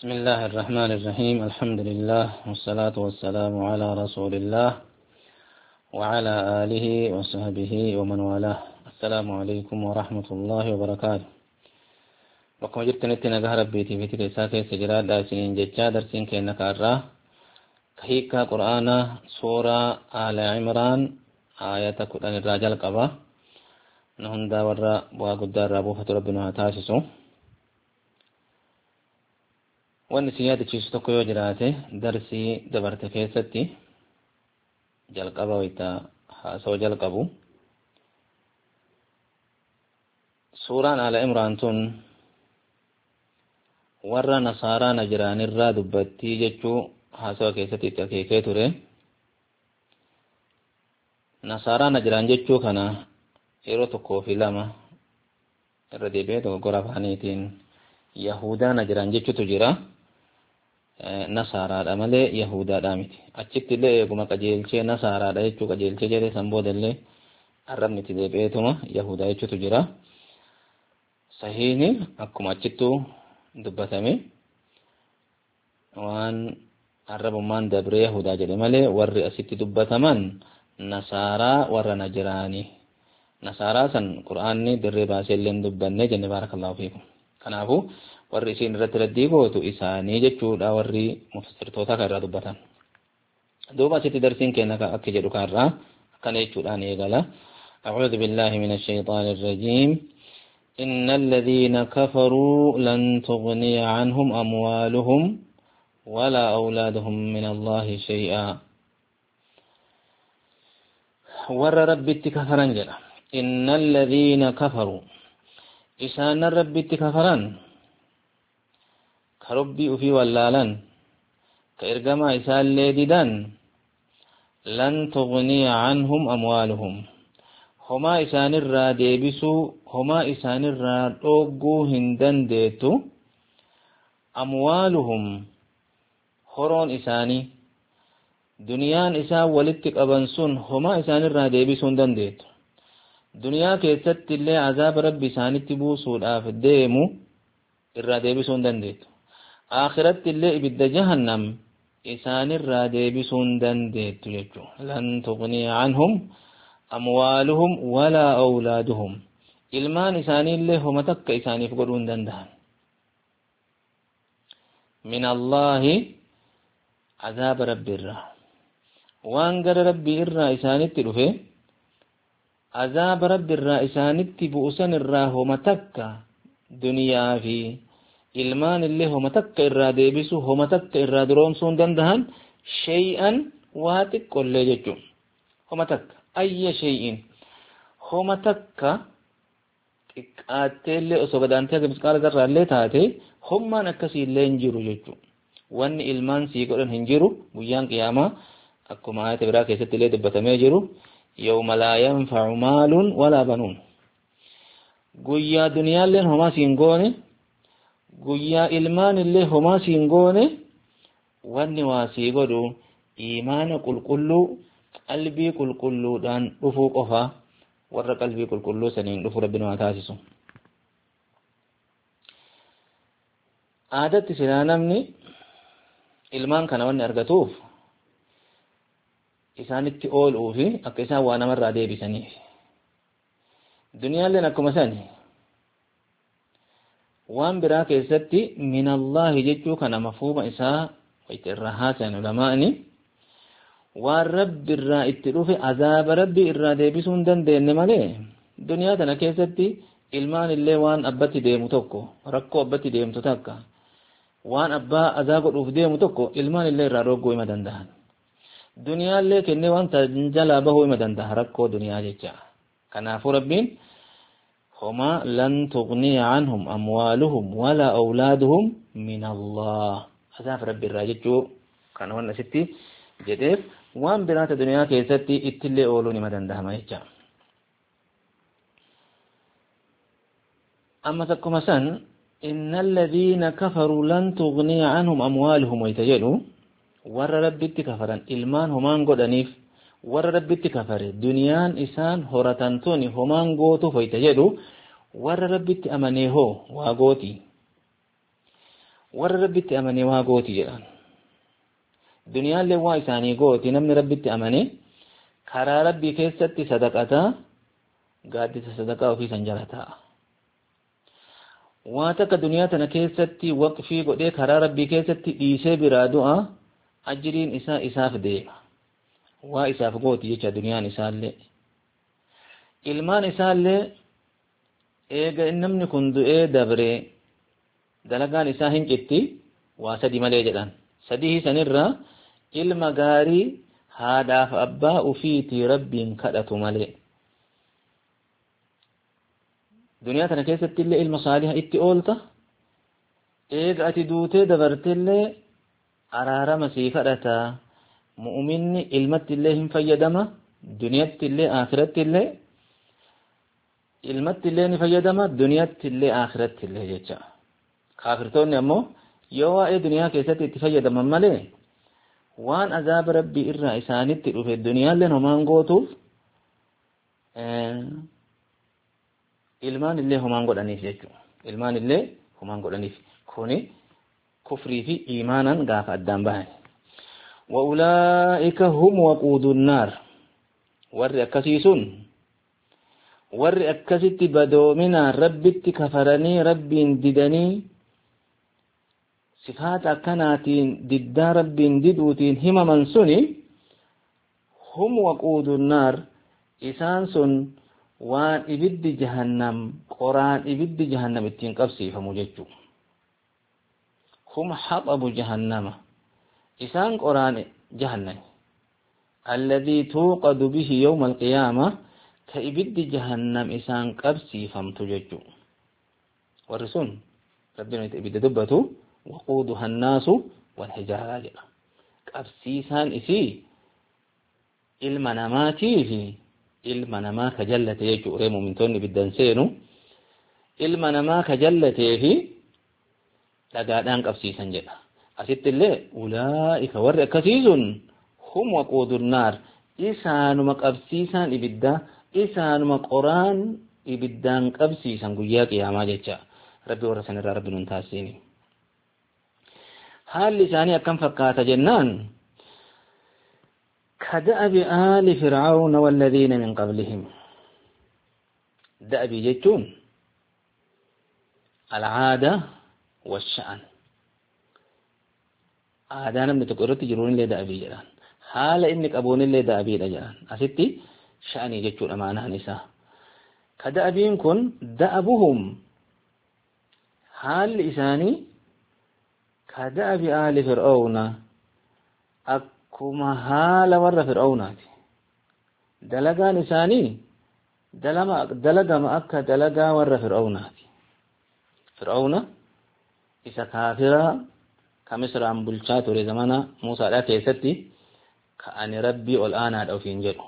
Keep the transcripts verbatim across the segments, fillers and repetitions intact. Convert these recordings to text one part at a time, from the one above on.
بسم الله الرحمن الرحيم. الحمد لله والصلاة والسلام على رسول الله وعلى آله وصحبه ومن والاه. السلام عليكم ورحمة الله وبركاته. بكم جبت نتنا جهر بيتي في تلك ساكي سجلات دارسين جتشا درسين كأنك أرى كهيكا قرآن سورة آل عمران آية قرآن الرجال قبا نهن داور وقدر ربوفة ربنا تاسسو wanni si yaadachiisu tokko yoo jiraate darsii dabarte keessatti jalqaba wayta haasoo jalqabu suuraan Aala Imraan tun warra nasaaraa najiraanirraa dubbattii jechuu haasoo keessatti itti akeekee ture. Nasaaraa najiraan jechuu kana yeroo tokkoo fi lama irra deebi'ee dogoggora afaaniitiin Yahudaa najiraan jechuutu jira. Nasaaraadha malee Yahudaadha miti. Achitti illee eeguma qajeelchee Nasaaraadha jechuu qajeelchee jedhee san booda illee arrabni itti deebi'eetuma Yahudaa jechuutu jira. Sahiini akkuma achittuu dubbatame waan arrabummaan dabree Yahudaa jedhe malee warri asitti dubbataman Nasaaraa warra najiraani. Nasaaraa san Qur'aanni dirree baasee illee dubbanne jenne baarakallahu fiikum. Kanaafuu warri isin irratti raddii gootu isaanii jechuudha warri mufassirtoota kan irraa dubbatan. Duuba asitti darsiin keenya akka jedhu kanarraa akkana jechuudhaan eegala. A'uudhu billahi minash shaytaanir rajiim. Innal ladhiina kafaruu lan tughniya anhum amwaaluhum wala awlaaduhum min Allahi shay'aa. Warra rabbitti kafaran jedha. Innal ladhiina kafaruu isaan rabbitti kafaran كربي وفي ولالا كإرجما إسال ديدان لن تغني عنهم أموالهم هما إسان الرا ديبسو هما إسان الرا أوغو هندن ديتو أموالهم خرون إساني دنيان إسا ولدتك أبنسون هما إسان الرا ديبسو هندن ديتو دنيا كيست اللي عذاب ربي إساني تبوسو الآف الديمو الرا ديبسو هندن ديتو آخرت اللي إبدا جهنم إسان الرادي بسندن ديتو يجو لن تغني عنهم أموالهم ولا أولادهم إلمان إساني اللي هم تك إساني فقرون دندان من الله عذاب رب الرا وانقر ربي الرا إساني تلوفي عذاب رب الرا إساني تبؤسن الرا هم تك دنيا في ilmaan illee homa takka irraa deebisu homa takka irraa duroomsuu hin danda'an shay'an waa xiqqollee jechuun homa takka ayya shay'in homa takka xiqqaattee illee osoo gadaantee akka misqaala zarraa illee taate hommaan akkasii illee hin jiru jechuun wanni ilmaan sii godhan hin jiru guyyaan qiyaamaa akkuma ayata biraa keessatti illee dubbatamee jiru yawma laa yanfa'u maalun walaa banuun guyyaa duniyaalleen homaa siin goone guyyaa ilmaan illee homaa siin goone wanni waa sii godhu iimaana qulqulluu qalbii qulqulluudhaan dhufuu qofa warra qalbii qulqulluu saniin dhufu rabbi nama taasisu. Aadatti silaa namni ilmaan kana wanni argatuuf isaanitti ooluu fi akka isaan waa namarraa deebisaniif. Duniyaalleen akkuma sani waan biraa keessatti min Allahi jechuu kana mafhuuma isaa wayti irraa haasayan ulamaa'ni waan rabbi irraa itti dhufe azaaba rabbi irraa deebisuu hin dandeenye malee duniyaa tana keessatti ilmaan illee waan abbatti deemu tokko rakkoo abbatti deemtu takka waan abbaa azaa godhuuf deemu tokko ilmaan illee irraa dhogguu hima danda'an duniyaa illee kennee waan jalaa bahuu hima danda'a rakkoo duniyaa jecha kanaafuu rabbiin هما لن تغني عنهم أموالهم ولا أولادهم من الله عذاب رب الراجل كان وانا ستي جديف وان برات الدنيا كيستي اتلي أولوني مدن دهما يجا أما تكما سن إن الذين كفروا لن تغني عنهم أموالهم ويتجلوا ور رب كفرا إلمان همان قدنيف warra rabbitti kafare duniyaan isaan horatantoni homaan gootu foyta jedhu warra rabbitti amanee hoo waa gooti warra rabbitti amane waa gooti jedhan duniyaallee waa isaanii gooti namni rabbitti amane karaa rabbii keessatti sadaqata gaaddisa sadaqaa ofii san jala ta'a waa takka duniyaa tana keessatti waqfii godhee karaa rabbii keessatti dhiisee biraa du'a ajriin isaa isaaf deema waa isaaf gooti jecha duniyaan isaallee ilmaan isaallee eega namni kun du'ee dabre dalagaan isaa hin citti waa sadi malee jedhan sadii sanirraa ilma gaarii haadhaaf abbaa ufiitii rabbiin kadhatu malee duniyaa tana keessatti illee ilma saaliha itti oolta eega ati duutee dabartillee araarama sii kadhata mu'minni ilmatti illee hin fayyadama duniyatti illee aakiratti illee ilmatti illee ni fayyadama duniyatti illee aakiratti illee jecha kaafirtoonni ammoo yoo waa'ee duniyaa keessatti itti fayyadaman malee waan azaaba rabbii irraa isaanitti dhufe duniyaallee homaan gootuuf ilmaan illee homaan godhaniif jechuudha ilmaan illee homaan godhaniif kuni kufrii fi iimaanan gaafa addaan bahan wa'ulaa'ika hum waquudun naar warri akkasii sun warri akkasitti badoominaan rabbitti kafaranii rabbiin didanii sifaata akkanaatiin diddaa rabbiin diduutiin himaman suni hum waquudun naar isaan sun waan ibiddi jahannam qoraan ibiddi jahannam ittiin qabsiifamu jechuu hum haxabu jahannama isaan qoraan jahannam alladhii tuuqadu bihi yawma alqiyaama ka ibiddi jahannam isaan qabsiifamtu jechuu warri sun rabbiin itti ibidda dubbatu waquuduha annaasu walhijaara jedha qabsiisaan isii ilma namaatiifi ilma namaa ka jallate jechuu ree mu'mintoonni ibiddan seenu ilma namaa ka jallatee fi dhagaadhaan qabsiisan jedha asitti illee ulaa'ika warri akkasii sun hum waquudun naar isaanuma qabsiisaan ibidda isaanuma qoraan ibiddaan qabsiisan guyyaa qiyaamaa jecha rabbi warra sanirraa rabbi nun taasisini haalli isaanii akkam fakkaata jennaan كدأب آل فرعون والذين من قبلهم دأب جتون العادة والشأن آدانا من تقرأت جرون اللي دأبي جران حال إنك أبون اللي دأبي جران أستي شأني جتون أمانها نساء كدأبين كن دأبهم حال إساني كدأب آل فرعون akkuma haala warra fir'aunaati dalagaan isaanii dalagama akka dalagaa warra fir'aunaati fir'auna isa kaafiraa ka misraan bulchaa ture zamana muusaadhaa keessatti ka ani rabbii ol aanaadha ofiin jedhu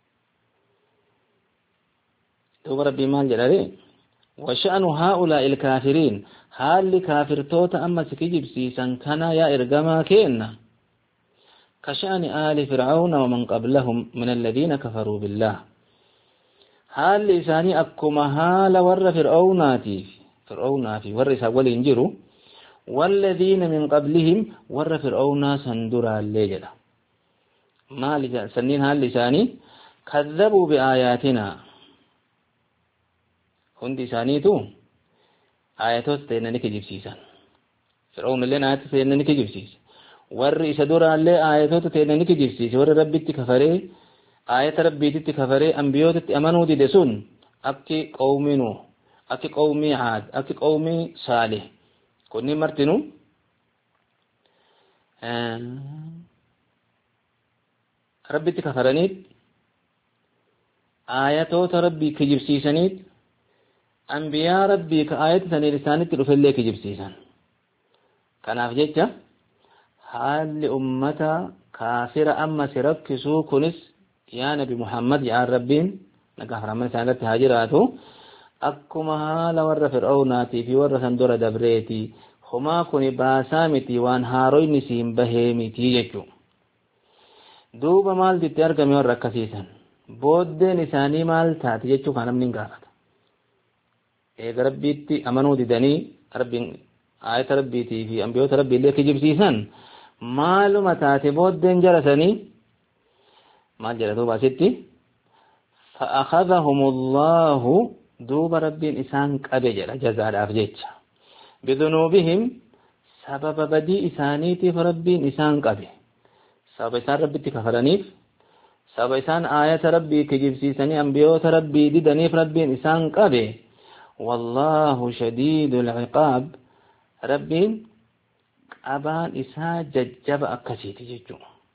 duuba rabbii maal jedhare وشأن هؤلاء الكافرين حال كافر توتا أما سكجب سيسان كان يا إرقما كينا كشأن آل فرعون ومن قبلهم من الذين كفروا بالله حال لساني أكما حال ور فرعوناتي فرعوناتي ور سأول ينجروا والذين من قبلهم ور فرعونا سندرا الليجل ما سنين حال لساني كذبوا بآياتنا هندي سانيتو آياتوت تينني كجيب سيسان فرعون اللين آيات تينني كجيب سيسان warri isa duraallee aayatoota teenani kijibsiise warri rabbitti kafaree aayata rabbiititti kafaree ambiyootatti amanuu dide sun akki qawmii nuh akki qawmii aad akki qawmii saalih kunni martinu rabbitti kafaraniit aayatoota rabbii kijibsiisaniit ambiyaa rabbii ka aayata saniin isaanitti dhufellee kijibsiisan kanaaf jecha haalli ummata kaafira amma si rakkisuu kunis yaa nabi muhammad jedhaan rabbiin nagaa rahman isaan irratti haa jiraatu akkuma haala warra fir'aunaatii fi warra san dura dabreeti homaa kuni baasaa miti waan haaroyni siin bahee miti jechuu duuba maaltu itti argame warra akkasiisan booddeen isaanii maal taati jechuu kan namni hin gaafata eega rabbiitti amanuu didanii rabbiin آية ربي تي في أنبياء ربي اللي كجيب سيسان معلومة تاتي بودين جرسني ما جرسوا باسيتي فأخذهم الله دوب ربي إسان قبجل جزاء الأفجيج بذنوبهم سبب بدي إسانيتي فربي إسان قبي سبب إسان ربي تكفرنيف سبب إسان آية ربي كجيب سيساني أنبياء ربي ديدنيف ربي إسان قبي والله شديد العقاب ربي أبان إسا ججب أكسيتي ججو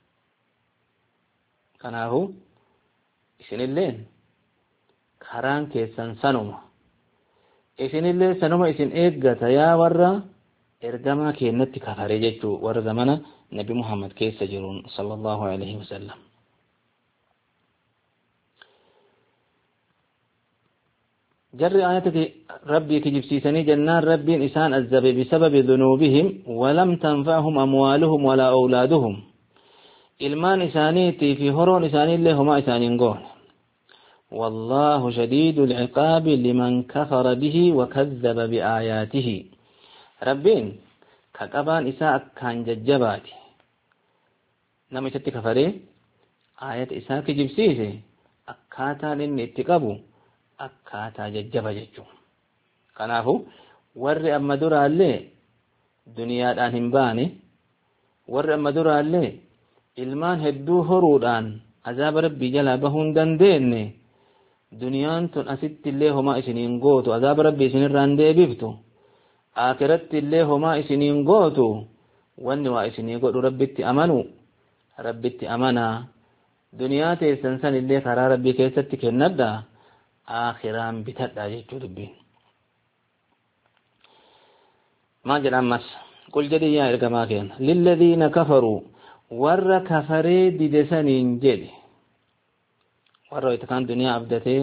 كناهو إسن اللين كران كيسان سنوما إسن اللين سنوما إسن إيقات يا ورّا إرقما كينتي كفاري ججو ورّا زمانا نبي محمد كيس جرون صلى الله عليه وسلم جر آياتك ربي كجبسيسني جنان ربي إسان الزبي بسبب ذنوبهم ولم تنفعهم أموالهم ولا أولادهم إلمان إسانيتي في هرون إساني اللي هما إسانين قول والله شديد العقاب لمن كفر به وكذب بآياته ربين كقبان إساء كان ججباتي نما إساتي كفري آيات إساء كجبسيسي أكاتا لن اتقابو akkaataa jajjaba jechuun kanaafu warri amma duraallee duniyaadhaan hin baane warri amma duraallee ilmaan hedduu horuudhaan azaaba rabbii jalaa bahuu hin dandeenye duniyaan tun asitti illee homaa isiniin gootu azaaba rabbii isinirraan deebiftu aakiratti illee homaa isiniin gootu wanni waa isinii godhu rabbitti amanu rabbitti amanaa duniyaa teessan san illee karaa rabbii keessatti kennadha آخران بتدع جيتو دبين ما جل أمس قل جدي يا إرقماكين للذين كفروا ور كفري ديدسانين جدي ور ويتكان دنيا أبدتي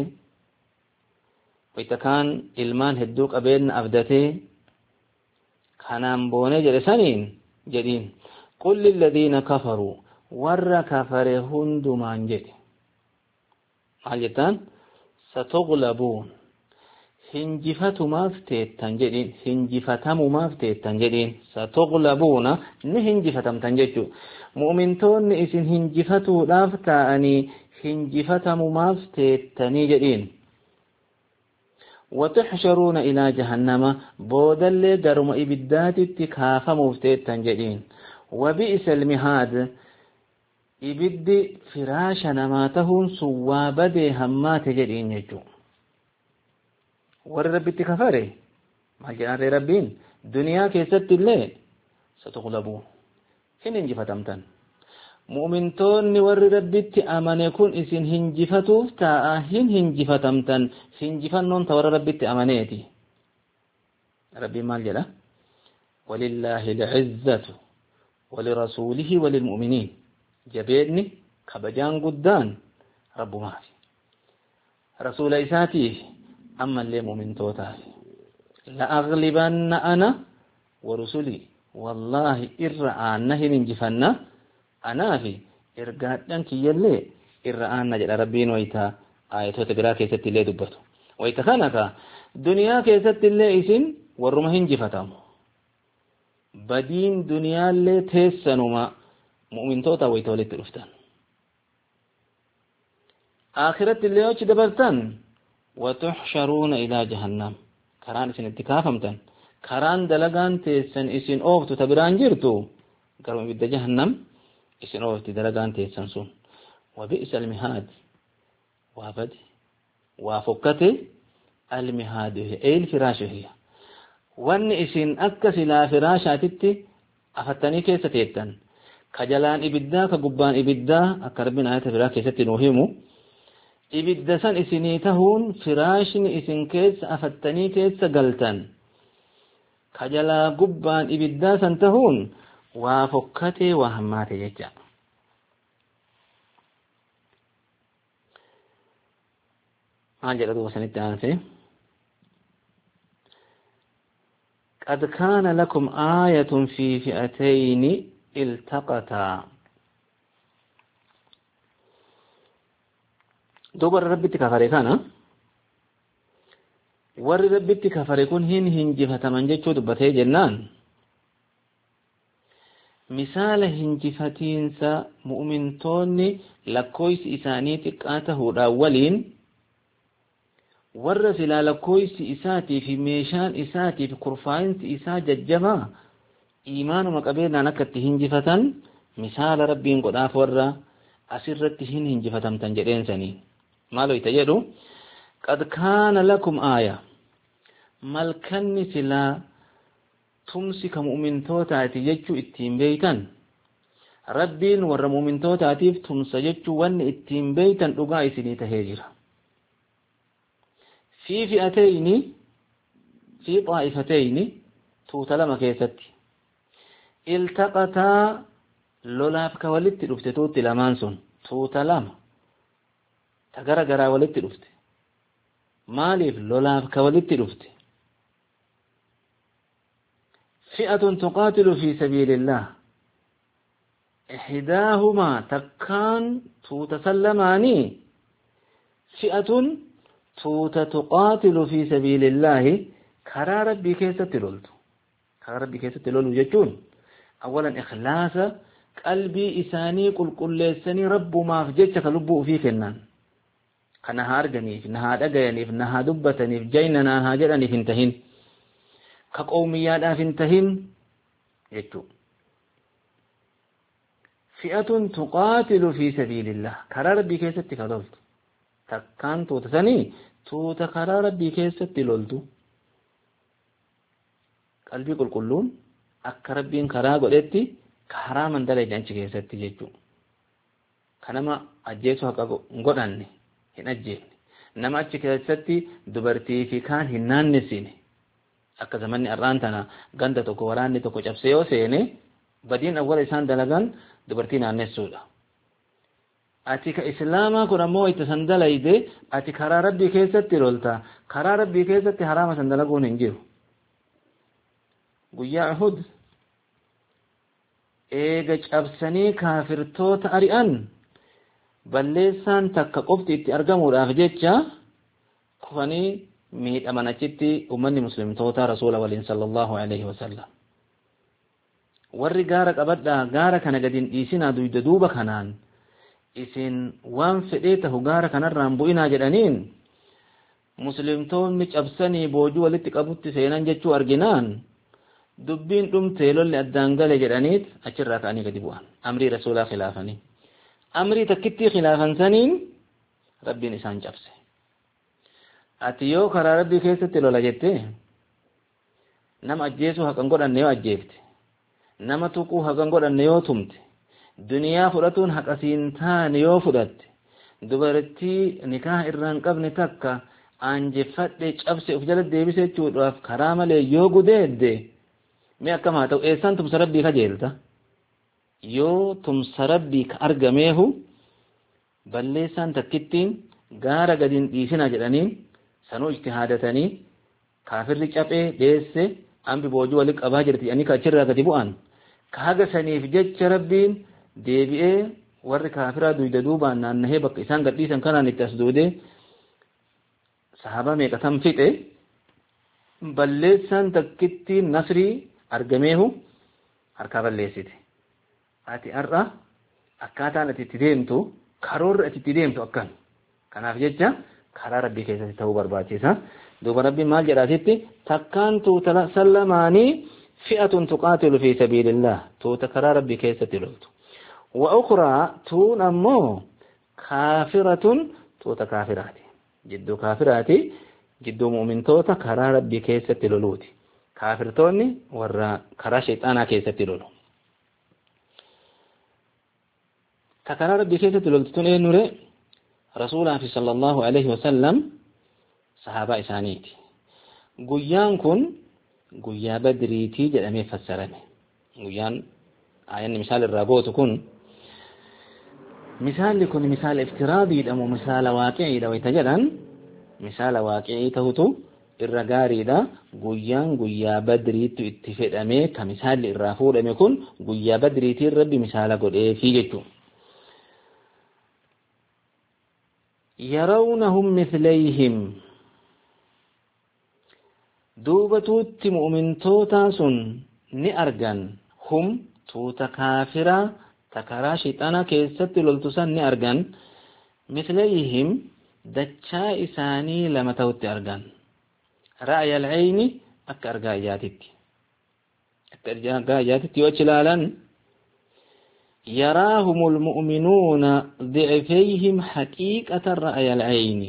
ويتكان إلمان هدوك أبين أبدتي كانان بوني جدسانين جدين قل للذين كفروا ور كفري هندمان جدي ما جتان ستغلبون هنجفتو مافتيت تنجدين هنجفتمو مافتيت تنجدين ستغلبون نهنجفتم تنجدو مؤمنتون اسن هنجفتو لافتاني هنجفتمو مافتيت تنجدين وتحشرون إلى جهنم بودل درم إبدات اتكاف مفتيت تنجدين وبئس المهاد ibiddi firaasha namaa tahuun sun waa badee hammaate jedhiin jechuu warri rabbitti kafare maal jedhaan rabbiin duniyaa keessatti illee satughlabuu hin injifatamtan mu'mintoonni warri rabbitti amane kun isin hinjifatuuf taa'a hin hinjifatamtan hinjifannoon ta warra rabbitti amaneeti rabbiin maal jedha walillaahi al'izzatu walirasuulihi walilmu'miniin جبيني كبجان قدان رب مافي رسول إساتي أما اللي مؤمن توتاي لأغلبن أنا ورسولي والله إرعان نهي من جفنا أنا في إرقادن كي يلي إرعان نجل ربين ويتا آية تقرا كيست اللي دبتو ويتا خانك دنيا كيست اللي إسن ورمهن جفتام بدين دنيا اللي تيسنما مؤمن توتا ويتولد الأفتان آخرت اللي يوش دبرتان وتحشرون إلى جهنم كران اسن اتكافمتن كران دلقان تيسن اسن اوفتو تبران جرتو قرم بيد جهنم اسن اوفتو دلقان تيسن سون وبئس المهاد وابد وفكت المهاد اي الفراش هي وان اسن اكس لا فراشاتي افتني كيستيتن كجلان إبدا كقبان إبدا أكربين آية فراش كيستي نوهيمو إبدا سن إسني تهون فراشن إسن كيس أفتني كيس قلتن كجلا قبان إبدا سن تهون وفكتي وهماتي ججا عجل أدو سنة آنفي قد كان لكم آية في فئتين التقطا دوبر ربي تكفري كان warri rabbitti kafare kun hin hinjifataman jechuu dubbatee jennaan misaala hinjifatiinsa mu'mintoonni lakkooysi isaanii xiqqaa tahuudhaan waliin warra silaa lakkooysi isaatii fi meeshaan isaatii fi kurfaa'insi isaa jajjabaa iimaanuma qabeenaan akka itti hinjifatan misaala rabbiin godhaaf warra asirratti hin hinjifatamtan jedheensanii maaloo ita jedhu qad kaana lakum aaya malkanni silaa tumsi ka mu'mintootaati jechuu ittiin beeytan rabbiin warra mu'mintootaatiif tumsa jechuu wanni ittiin beeytan dhugaa isinii tahee jira fi fi'atayni fi xaa'ifatayni tuuta lama keessatti iltaqataa lolaaf ka walitti dhufte tuutti lamaan sun tuuta lama ta gara garaa walitti dhufte maaliif lolaaf ka walitti dhufte fi'atun tuqaatilu fi sabiilillah ihdaahuma takkaan tuuta sallamaanii fi'atun tuuta tuqaatilu fi sabiilillahi karaa rabbii keessatti loltu karaa rabbii keessatti lolu jechuun awalan ikhlaasa qalbii isaanii qulqulleessanii rabbumaaf jecha ka lubbuu ufii kennan kana haa arganiif na haa dhagayaniif na haa dubbataniif jayna na haa jedhaniif hin tahin ka qawmiyyaadhaaf hin tahin jechuu fi'atun tuqaatilu fi sabiilillah karaa rabbii keessatti ka loltu takkaan tuuta sanii tuuta karaa rabbii keessatti loltu qalbii qulqulluun akka rabbiin karaa godhetti karaa mandala janchi keessatti jechuu kanama ajjeesu haqa godhanne hin ajjeefne nama achi keessatti dubartii fi kaan hin naannessine akka zamanni arraan tana ganda tokko waraanni tokko cabsee yoo seene badiin awwala isaan dalagan dubartii naannessuudha ati ka islaamaa kun ammoo itti san dalayde ati karaa rabbii keessatti lolta karaa rabbii keessatti haraama san dalaguun hin jiru guyyaa uhud eega cabsanii kaafirtoota ari'an balleessaan takka qofti itti argamuudhaaf jecha kufanii miidhaman achitti ummanni muslimtoota rasuula waliin sallallahu alaihi wasallam warri gaara qabadhaa gaara kana gadin dhiisinaa duyda duuba kanaan isin waan fedhee tahu gaara kanarraan bu'inaa jedhaniin muslimtoonni cabsanii boojuu walitti qabutti seenan jechuu arginaan dubbiin dhumtee lolli addaan gale jedhaniit achirraa ka'anii gadi bu'an amrii rasuulaa khilaafanii amrii takkittii khilaafan saniin rabbiin isaan cabse ati yoo karaa rabbii keessatti lola jette nama ajjeesuu haqan godhanne yoo ajjeefte nama tuquu haqan godhanne yoo tumte duniyaa fudhatuun haqa siin taane yoo fudhatte dubartii nikaa irraan qabne takka aanjeffadhe cabse uf jala deebise jechuudhaaf karaa malee yoo gudeedde mee akkam haa ta'u eessaan tumsa rabbii kajeelta yoo tumsa rabbii ka argameehu balleessaan takkittiin gaara gadiin dhiisina jedhaniin sanuu ijtihaadatanii kaafirri caphee dheesse ambi boojuu walitti qabaa jirti ani ka achirraa gadi bu'an kaaga saniif jecha rabbiin deebi'ee warri kaafiraa duyda duubaan naannahee bakka isaan gadhiisan kanaan itti as duude sahaaba meeqatan fixe balleessaan takkittiin nasrii argameehu harkaa balleessite ati har'a akkaataan ati itti deemtu karoorri ati itti deemtu akkan kanaaf jecha karaa rabbii keessatti ta'uu barbaachisa duuba rabbiin maal jedhaasitti takkaan tuuta sallamaanii fi'atun tuqaatilu fi sabiilillah tuuta karaa rabbii keessatti loltu wa ukhraa tuun ammoo kaafiratun tuuta kaafiraati jidduu kaafiraati jidduu mu'mintoota karaa rabbii keessatti loluuti kaafirtoonni warra karaa shayxaanaa keessatti lolu ta karaa rabbii keessatti loltu tun eenyure rasuulaa fi sallallahu alaihi wasallam sahaabaa isaaniiti guyyaan kun guyyaa badriitii jedhamee fassarame guyyaan ayanni misaal irraa gootu kun misaalli kun misaala iftiraadiidha moo misaala waaqi'iidha wayta jedhan misaala waaqicii tahutu irra gaariidha guyyaan guyyaa badriitti itti fedhamee ka misaalli irraa fuudhame kun guyyaa badriitiin rabbi misaala godheefii jechuudha يرونهم مثليهم دوبا توت مؤمن توتا سن ني أرغن هم توتا كافرة تكرا شيطانا كيست للتسان ني أرغن مثليهم دچا إساني لما توت أرغن رأي العين أك أرغا إياتك أك أرغا إياتك وچلالا يراهم المؤمنون ضعفيهم حقيقة رأي العين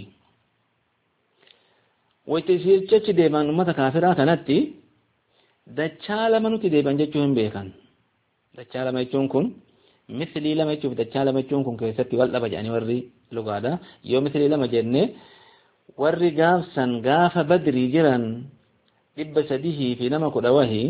ويتسير چچ ديبان أمتا كافرة كانت دچا لما نتي ديبان جچوهم بيكان دچا لما يچون كن مثلي لما يچوف دچا لما يچون كن كيستي والله بجاني وري لغادا يو مثلي لما جنة وري غافسا غاف بدري جران دب سديه في نما قدوهي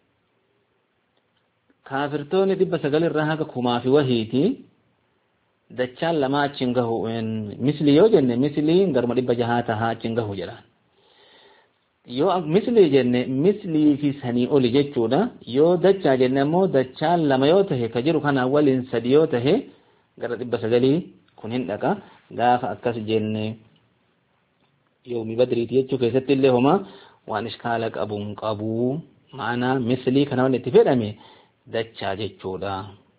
كافرتون دب سقل الرهاق كما في وهيتي دچا لما چنگه مثلي يو جنة مثلي غرم دب جهاتها چنگه جران yoo misli jenne misli fi sani oli jechuudha yoo dacha jenne ammoo dachaan lama yoo tahe ka jiru kana waliin sadi yoo tahe gara dhibba sagalii kun hin dhaqa gaafa akkas jenne yoomi badriiti jechuu keessatti illee homa waan iskaala qabuun qabuu maanaa mislii kana waan itti fedhame dachaa jechuudha.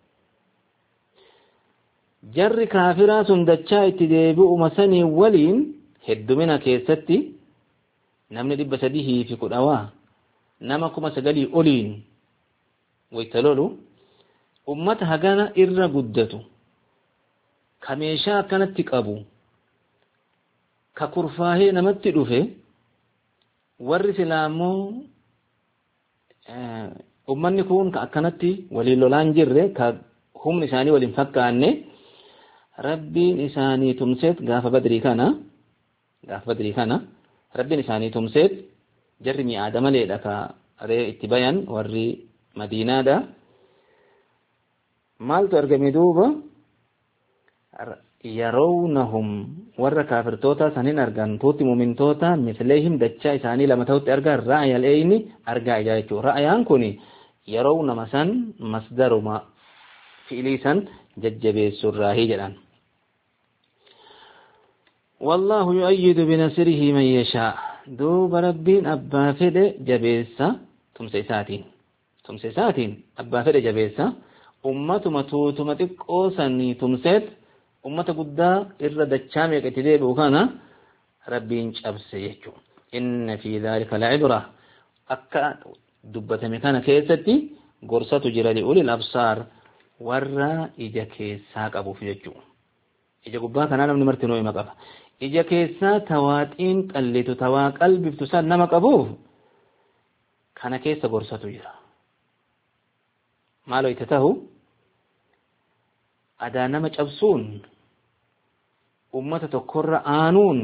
Jarri kaafiraa sun dachaa itti deebi'uma sanii waliin heddumina keessatti namni dhibba sadii fi kudhawaa nama kuma sagalii oliin wayta lolu ummata hagana irra guddatu ka meeshaa akkanatti qabu ka kurfaahee namatti dhufe warri silaamoo ummanni kun ka akkanatti waliin lolaan jirre ka humni isaanii waliin fakkaanne rabbiin isaanii tumseet gaafa badrii kana gaafa badrii kana ربنا ثاني تمسد جرمي آدم ليلك ري اتباين وري مدينة دا مال ترجمي دوبا يرونهم ور كافر توتا سنين أرجان توتي مؤمن توتا مثلهم دتشا ثاني لما توت أرجع رأي العين أرجع جايشو رأيان كوني يرون مثلا مصدر ما في لسان ججبي سراهي جلان والله يؤيد بنصره من يشاء دوب ربين أبا فد جبيسا تمسيساتين تمسيساتين أبا فد جبيسا أمة متوت متقوسني تمسيت أمة قدا إرد الشامي كتديب وكانا ربين شابس يجو إن في ذلك العبرة أكا دبة مكان كيستي قرصة جرالي أولي الأبصار ورى إجا كيساك أبو فيجو إجا قبا كان أنا من مرتنوي مقابا ija keessa tawaaxiin qallitu tawaa qalbiftu san nama qabuuf kana keessa gorsatu jira maaloo itti tahu adaa nama cabsuun ummata tokkorra aanuun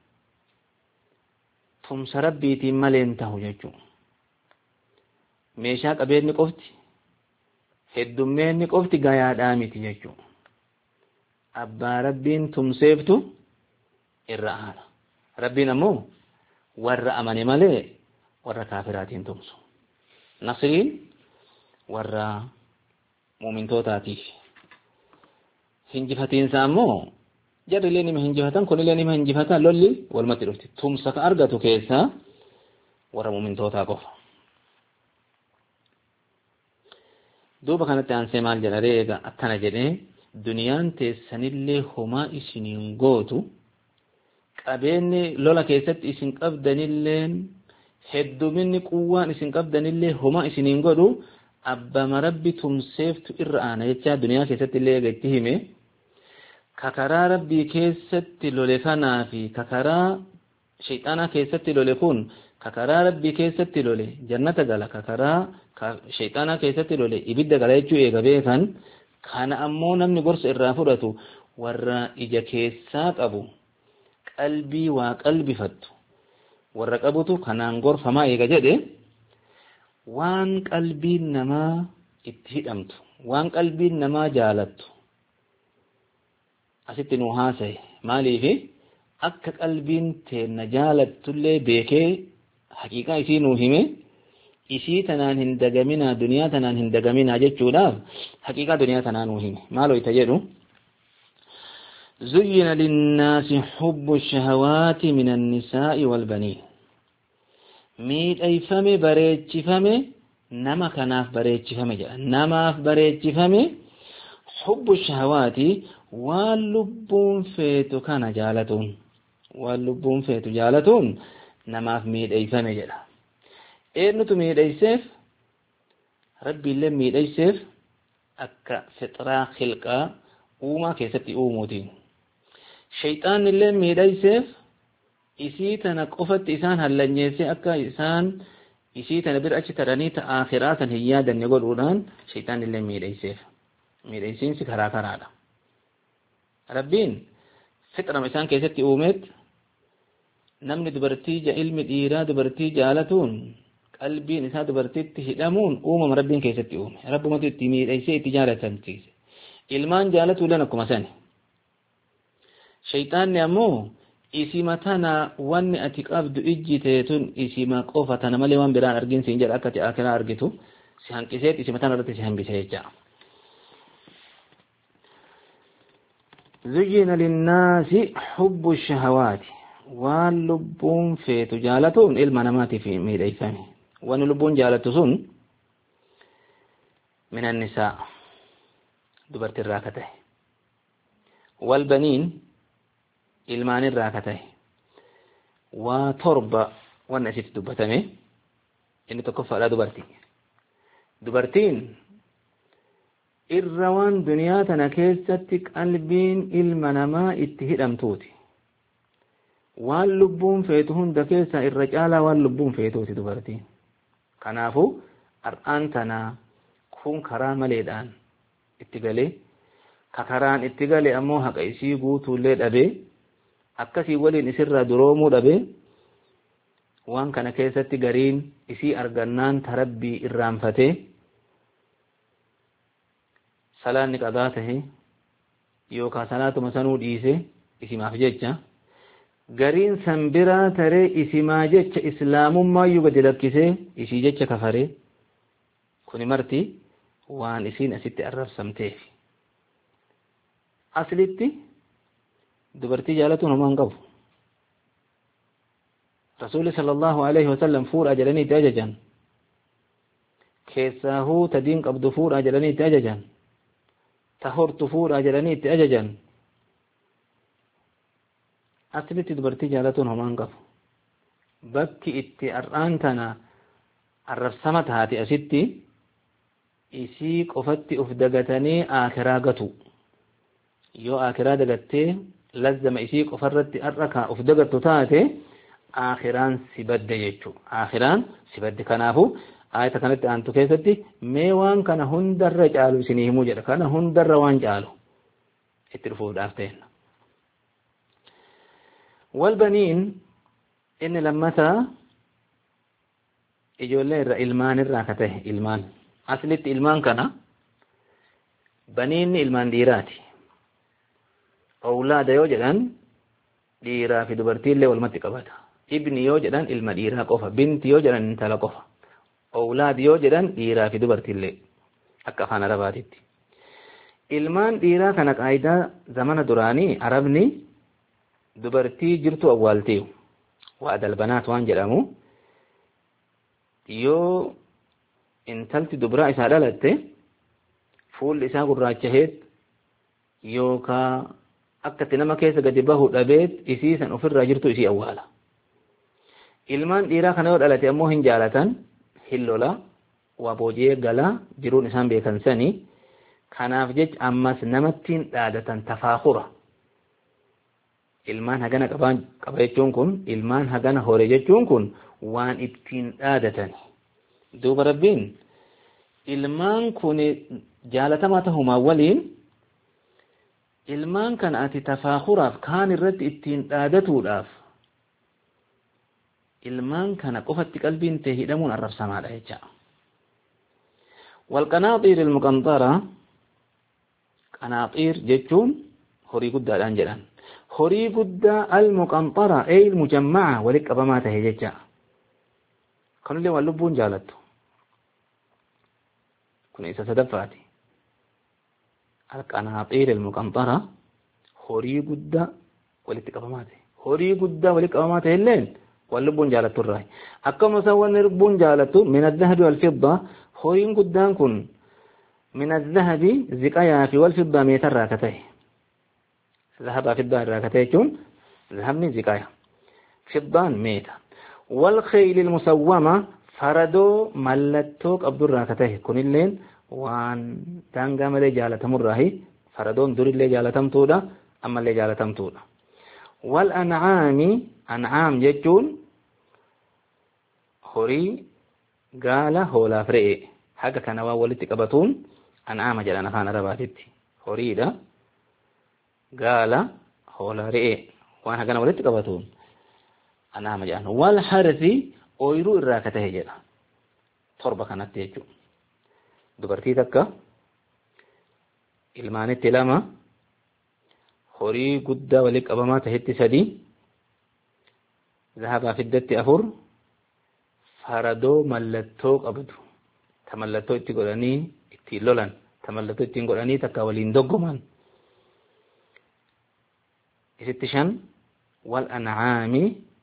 tumsa rabbiitiin maleen tahu jechuun meeshaa qabeenni qofti heddummeenni qofti gayaadhaa miti jechuun abbaa rabbiin tumseeftu irra'ana rabbiin ammoo warra amane malee warra kaafiraatiin tumsu nasriin warra mu'mintootaatiif hinjifatiinsa ammoo jarri illee nima hinjifatan kun illee nima hinjifatan lolli walumatti dhufti tumsa ka argatu keessaa warra mu'mintootaa qofa duuba kanatti aansee maal jedha reega akkana jedhee duniyaan teessanillee homaa isiniin gootu qabeenni lola keessatti isin qabdanilleen hedduminni quwwaan isin qabdanillee homa isiniin godhu abbama rabbi tumseeftu irra aana jechaa duniyaa keessatti illee eegatti hime kakaraa rabbii keessatti lole kanaa fi kakaraa shayxaanaa keessatti lole kun kakaraa rabbii keessatti lole jannata gala kakaraa shayxaanaa keessatti lole ibidda gala jechuu eega beekan kana ammoo namni gorsa irraa fudhatu warra ija keessaa qabu qalbii waa qalbifattu warra qabutu kanaan gorfamaa eega jedhe waan qalbiin namaa itti hidhamtu waan qalbiin namaa jaalattu asitti nu haasaye maaliifi akka qalbiin teenna jaalattullee beekee haqiiqaa isii nuu hime isii tanaan hin dagaminaa duniyaa tanaan hin dagaminaa jechuudhaaf haqiiqaa duniyaa tanaa nuu hime maaloo ita jedhu زين للناس حب الشهوات من النساء والبنين miidhayfame bareechifame nama kanaaf bareechifame jedha namaaf bareechifame hubbu shahawaati waan lubbuun feetu kana jaalatuun waan lubbuun feetu jaalatuun namaaf miidhayfame jedha eenyutu miidhayseef rabbiillee miidhayseef akka fixraa khilqaa uumaa keessatti uumuutiin shayxaanillee miidhayseef isii tana qofatti isaan hallanyeessee akka isaan isii tana bira achi taranii ta akhiraa tan hin yaadanne godhuudhaan shayxaanillee miidhayseef miidhaysiinsi karaa karaadha rabbiin fixrama isaan keessatti uumeet namni dubartii ja ilmi dhiiraa dubartii jaalatuun qalbiin isaa dubartiitti hidhamuun uumama rabbiin keessatti uume rabbumatu itti miidhaysee itti jaalatansiise ilmaan jaalatuulleen akkuma sani shayxaanni ammoo isima tana wanni ati qabdu ijji teetun isima qofa tana malee waan biraan argin siin jedha akka ati akiraa argitu si hanqiseet isima tana irratti si hambisee jecha زين للناس حب الشهوات واللبون في تجالتون إلما نماتي في ميدي فمي ونلبون جالتون من النساء دبرت الراكته والبنين إلمان الراكته وتربة والنسيت دبتمي إن تكفى على دبرتي دبرتين الروان دنيا تنكيستك قلبين المنما اتهدم توتي واللبون فيتهن دكيسا الرجال واللبون فيتوتي دبرتين كنافو أرآنتنا كون كرام ليدان اتقالي ككران اتقالي أمو حق إسي قوتو ليد أبي أكسي ولي نسر درومو أبي وان كان كيستي قرين إسي أرغنان تربي الرامفتي salaanni qadaa tahe yookaan salaatuma sanuu dhiise isimaaf jecha gariin san biraa taree isimaa jecha islaamummaa gadi lakkisee isii jecha kafaree kuni marti waan isiin asitti arrabsamteef aslitti dubartii jaalatuun homaa hin qabu rasuulli sallallahu alaihi wasallam fuudhaa jedhanii itti ajajan keessaahuu tadiin qabdu fuudhaa jedhanii itti ajajan tahortu fuudhaa jedhanii itti ajajan aslitti dubartii jaalatuun homaa hin qabu bakki itti ar'aan tana arrabsama taate asitti isii qofatti uf dagatanii akiraa gatu yoo akiraa dagattee lazzama isii qofarratti arrakaa uf dagattu taate akiraan si badde jechuudha akiraan si badde kanaafu ayata kanatti aantu keessatti mee waan kana hundarra caalu isinii himuu jedha kana hundarra waan caalu itti dhufuudhaaf ta'en walbaniin inni lammataa ijoollee irra ilmaan irraa ka ta'e ilmaan aslitti ilmaan kana baniinni ilmaan dhiiraati awlaada yoo jedhan dhiiraa fi dubartiillee walumatti qabata ibni yoo jedhan ilma dhiiraa qofa binti yoo jedhan intala qofa awlaad yoo jedhan dhiiraa fi dubartiillee akka afaan arabaatitti ilmaan dhiiraa kana qaayidaa zamana duraanii arabni dubartii jirtu awwaaltiiw waa dalbanaat waan jedhamu yoo intalti dubraa isaa dhalatte fuulli isaa gurraachaheet yookaa akkatti nama keessa gadi bahu dhabeet isii san ofirraa jirtu isii awwaala ilmaan dhiiraa kana yoo dhalate ammoo hin jaalatan hillola waa boojee galaa jiruun isaan beekan sanii kanaaf jecha ammas namattiin dhaadatan tafaakura ilmaan hagana qabaan qaba jechuun kun ilmaan hagana hore jechuun kun waan ittiin dhaadatan duuba rabbiin ilmaan kun jaalatamaa tahumaa waliin ilmaan kana ati tafaakuraaf kaan irratti ittiin dhaadatuudhaaf ilmaan kana qofatti qalbiin tee hidhamuun arrabsamaadha jecha walqanaaxiir ilmuqanxara qanaaxiir jechuun horii guddaadhaan jedhan horii guddaa almuqanxara ee ilmujammaca walitti qabamaa tahe jecha kanullee waan lubbuun jaalattu kun isa sadaffaati alqanaaxiir ilmuqanxara horii guddaa walitti qabamaa tahe horii guddaa walitti qabamaa tahe illeen واللبون جالت الراي أكما سوى نربون جالت من الذهب والفضة خورين قدان كن من الذهب زكايا في والفضة ميتر راكته ذهب فضة راكته جون ذهبني زكايا فضان ميتا والخيل المسومة فردو ملتوك عبد الراكته كن اللين وان تانغا ملي جالتم الراهي فردون دور اللي جالتم تودا أما اللي جالتم تودا والأنعام أنعام جتون هوري قال هولا فرئي حقا كان واولتك أبطون أنعام جلنا خان رباتي هوري دا قال هولا رئي وانا كان واولتك أبطون أنعام جلنا والحرثي أويرو الراكته جلا تربة كانت تيجو دبرتي تكا ilmaani lama horii guddaa waliin qabamaa tahetti sadii zahabaa fiddatti afur faradoo mallattoo qabdu ta mallattoo itti godhanii itti lolan ta mallattoo ittiin godhanii takka waliin doggoman isitti shan wal an'aami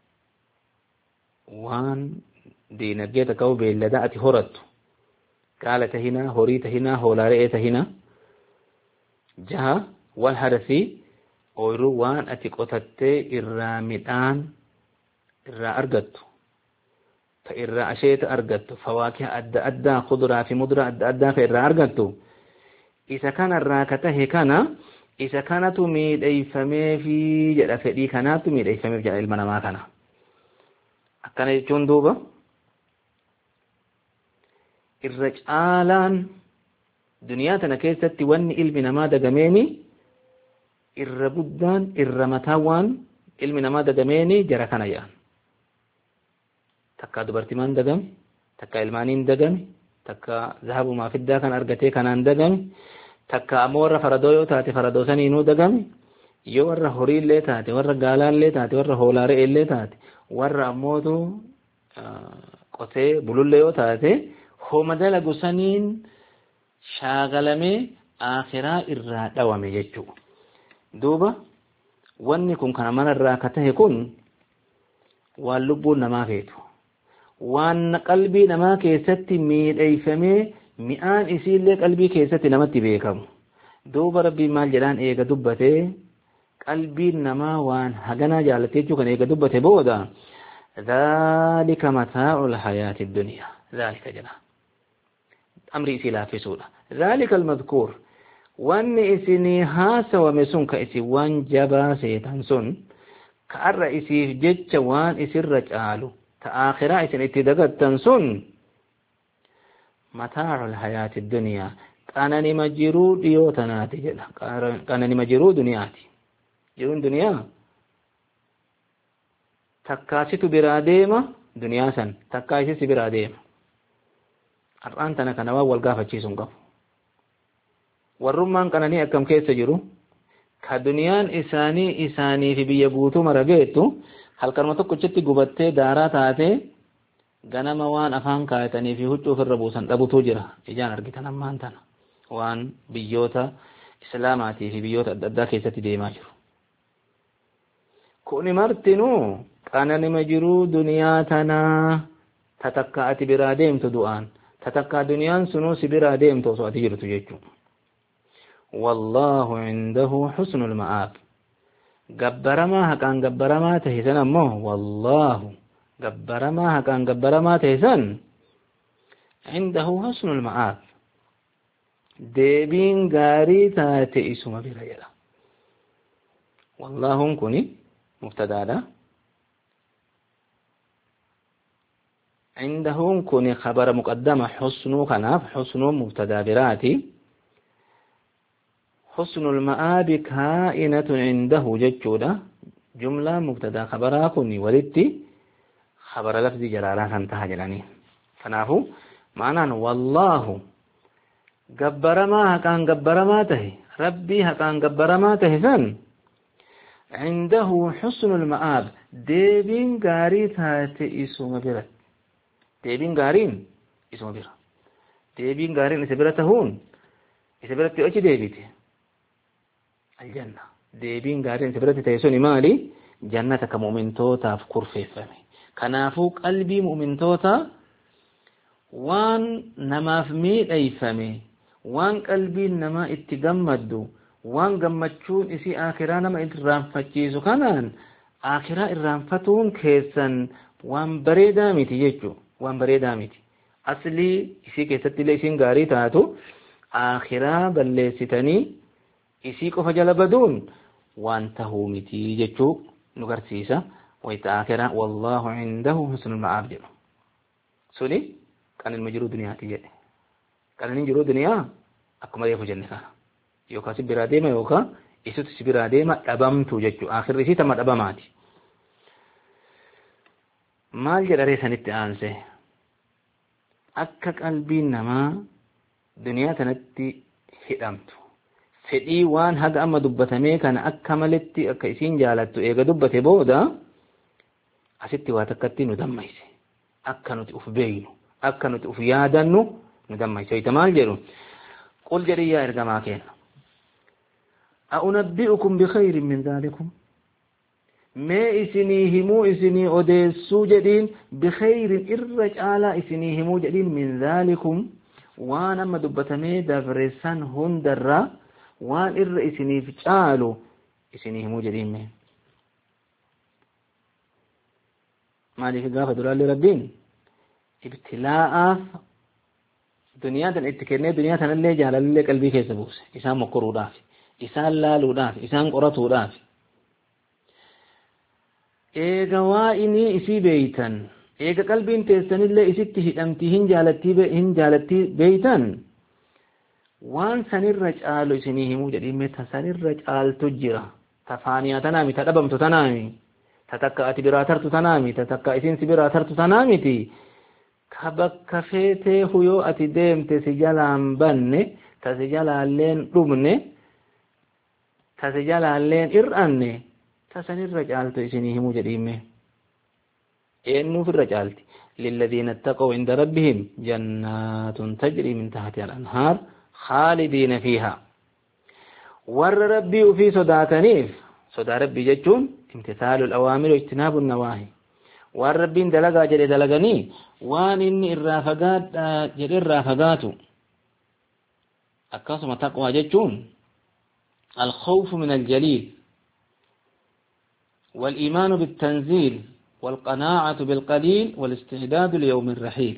waan diinagdee takka beellada ati horattu qaala tahina horii tahina hoolaa re'ee tahina jaha wal harasi ooyiruu waan ati qotattee irraa midhaan irraa argattu ta irraa asheeta argattu fawaakiha adda addaa kuduraa fi muduraa adda addaa ka irraa argattu isa kanarraa ka tahe kana isa kanatu miidheeyfameefi jedha fedhii kanaatu miidheeyfameef jedha ilma namaa kana akkana jechuun duuba irra caalaan duniyaa tana keessatti wanni ilmi namaa dagameeni irra guddaan irra mataa waan ilmi namaa dagameeni jara kana jedhan takka dubartimaan dagame takka ilmaaniin dagame takka zahabumaa fiddaa kan argatee kanaan dagame takka ammoo warra faradoo yoo taate faradoo saniinuu dagame yoo warra horiillee taate warra gaalaallee taate warra hoolaare'ellee taate warra ammootu qotee bulullee yoo taate hooma dalagu saniin shaagalamee akhiraa irraa dhawame jechuudha. Duuba wanni kun kana manarraa ka tahe kun waan lubbuun namaa feetu waan qalbii namaa keessatti miidheeyfamee mi'aan isiillee qalbii keessatti namatti beekamu. Duuba rabbiin maal jedhaan eega dubbatee qalbiin namaa waan haganaa jaalatee jechuu kan eega dubbate booda ذلك متاع الحياة الدنيا ذلك جنا أمري إسلا في سورة ذلك المذكور وان إسني هاس ومسون كإسي وان جبا سيتنسون كأر إسي جج وان إسي الرجال تآخرا إسن اتدقت تنسون متاع الحياة الدنيا كانني مجرو ديوتناتي جدا كانني مجرو دنياتي جرون دنيا تكاسيتو براديما دنيا سن تكاسيتو براديما الآن تنا كنا والقافة شيء قف والرمان كنا نيا كم كيس جرو كدنيان إساني إساني في بيجوتو مرجعتو هل كرمتو كشتي قبته دارات هاته جنا موان أفهم كايتني في هجو في الربوسان أبو توجرا إجان أرجعتنا مان تنا وان بيوتا إسلاماتي في بيوتا الدا كيستي ديماجر كوني مرتنو كنا نمجرو دنيا تنا تتكأت براديم تدوان تتكا دنيان سنو سبرا ديم توسو أتجر تجيجو والله عنده حسن المآب قبرما هكان قبرما تهسن أمه والله قبرما هكان قبرما تهسن عنده حسن المآب ديبين غاري تاتئسو مبرا والله كوني مفتدادا عندهم كوني خبر مقدمة حسن كناف حسن مبتدا براتي حسن المآب كائنة عنده ججودة جملة مبتدا خبرها كوني ولدتي خبر لفظ جلالة انتهى جلاني فنافو معنى والله قبر ما هكان قبر ما تهي ربي هكان قبر ما تهي عنده حسن المآب ديبين غاري تاتي اسم برات deebiin gaariin isuma bira deebiin gaariin isa bira tahuun isa biratti achi deebite aljanna deebiin gaariin isa biratti ta'e suni maali jannata ka mu'mintootaaf kurfeeffame كنافو قلبي مؤمن توتا وان نماف ميد أيفمي وان قلبي نما اتقمدو وان قمتشون اسي آخرا نما اترام فتشيسو كانان آخرا ارام فتون كيسان وان بريدا ميتي يجو وان بريدا ميتي أصلي اسي كيست لي اسين غاري تاتو آخرا بلستني اسي كو فجل بدون وان تهو ميتي يجو نغرسيسا ويت آخرا والله عنده حسن المعاب جلو سوني كان المجرود دنيا تيجي كان المجرود دنيا أكمل يفوج النكاح يوكا سبراديما يوكا يسوت سبراديما أبام توججو آخر رسي تمت أباماتي مال جراري سنت آنسه أكا قلبي نما دنيا تنتي هدامتو فدي وان هذا أما دبتمي كان أكا ملتي أكا إسين جالتو إيغا دبتي بودا أستي واتكتي ندميسي أكا نتي أفبينو أكا نتي أفيادنو ندميسي ويتمال جرو قل جري يا إرقما كينا أنبئكم بخير من ذلكم ما إسني همو إسني أدسو جدين بخير إرج على إسني همو جدين من ذلكم وانا ما دبتمي دفرسان هندر وان إر إسني فجالو إسني همو جدين مين مالك قافة دلال ربين ابتلاء دنيا تن اتكرني دنيا تن اللي جهل اللي قلبي كيسبوس إسان مقرو دافي إسان لالو دافي إسان قرطو دافي إيغا وائني إسي بيتن إيغا قلبين تيستن اللي إسيتي هدمتي هن جالتي هن جالتي بيتن وان سنر رجالو إسني همو جدين ميتا سنر رجال تجرى تفانيا تنامي تدبمتو تنامي تتكا أتي براترتو تنامي تتكا إسين سبراترتو تنامي تي كبك فيته هيو أتي ديم تسجلان بني تسجلان لين رمني تسجلان لين إرأني تسني الرجال تسنيه مجرمه إنه في الرجال للذين اتقوا عند ربهم جنات تجري من تحتها الأنهار خالدين فيها ور ربي في صداتنيف صدا ربي جتون امتثال الأوامر واجتناب النواهي ور ربي دلقا جري دلقني وان إني الرافقات جري الرافقات أكاسم تقوى جتون الخوف من الجليل والإيمان بالتنزيل والقناعة بالقليل والاستعداد ليوم الرحيل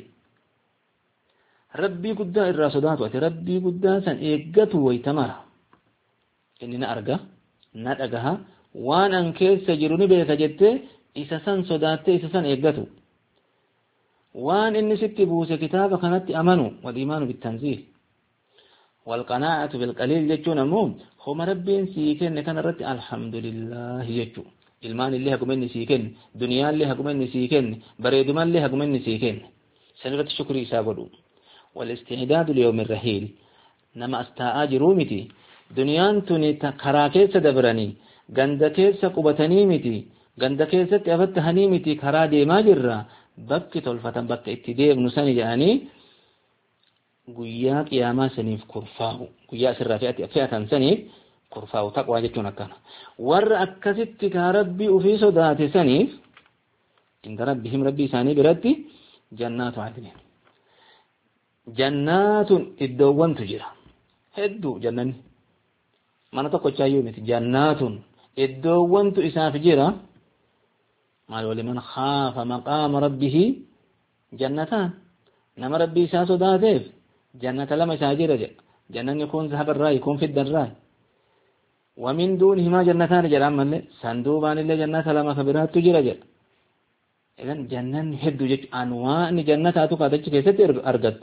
ربي قد الراسدات واتي ربي قد سن إيقته ويتمر إننا أرقى نتأقها وان أنكيس سجروني بيك جدت إسسان صدات إسسان إيقته وان إني ست بوس كتابة كانت أمنوا والإيمان بالتنزيل والقناعة بالقليل يجون أمهم هم ربين سيكين كان رد الحمد لله يجو ilmaan illee haguma inni sii kenne duniyaan illee haguma inni sii kenne bareedumaan illee haguma inni sii kenne sanirratti shukrii isaa godhu walisti'daadu liyawmi rahiil nama astaa'aa jiruu miti duniyaan tuni karaa keessa dabranii ganda keessa qubatanii miti ganda keessatti afattahanii miti karaa deemaa jirra bakki tolfatan bakka itti deemnu sani jedhanii guyyaa qiyaamaa saniif kurfaa'u guyyaa asirraa fe'atan saniif kurfaa'u taqwaa jechuun akkana warra akkasitti kaa rabbii ufii sodaate saniif inda rabbihim rabbii isaanii biratti jannaatu adnin jannaatun iddoowwantu jira hedduu jannanni mana tokkochaayyuu miti jannaatun iddoowwantu isaaf jira maal waliman khaafa maqaama rabbihi jannataan nama rabbii isaa sodaateef jannata lama isaa jira jedha jannanni kun zahabarraa kun fiddarraa ومن دونهما جنتان جرام ملء صندوقان اللي جنات لما كبرات تجرى جل إذن جنن هدو جج أنواع جنات أتو قادتش كيست أرغد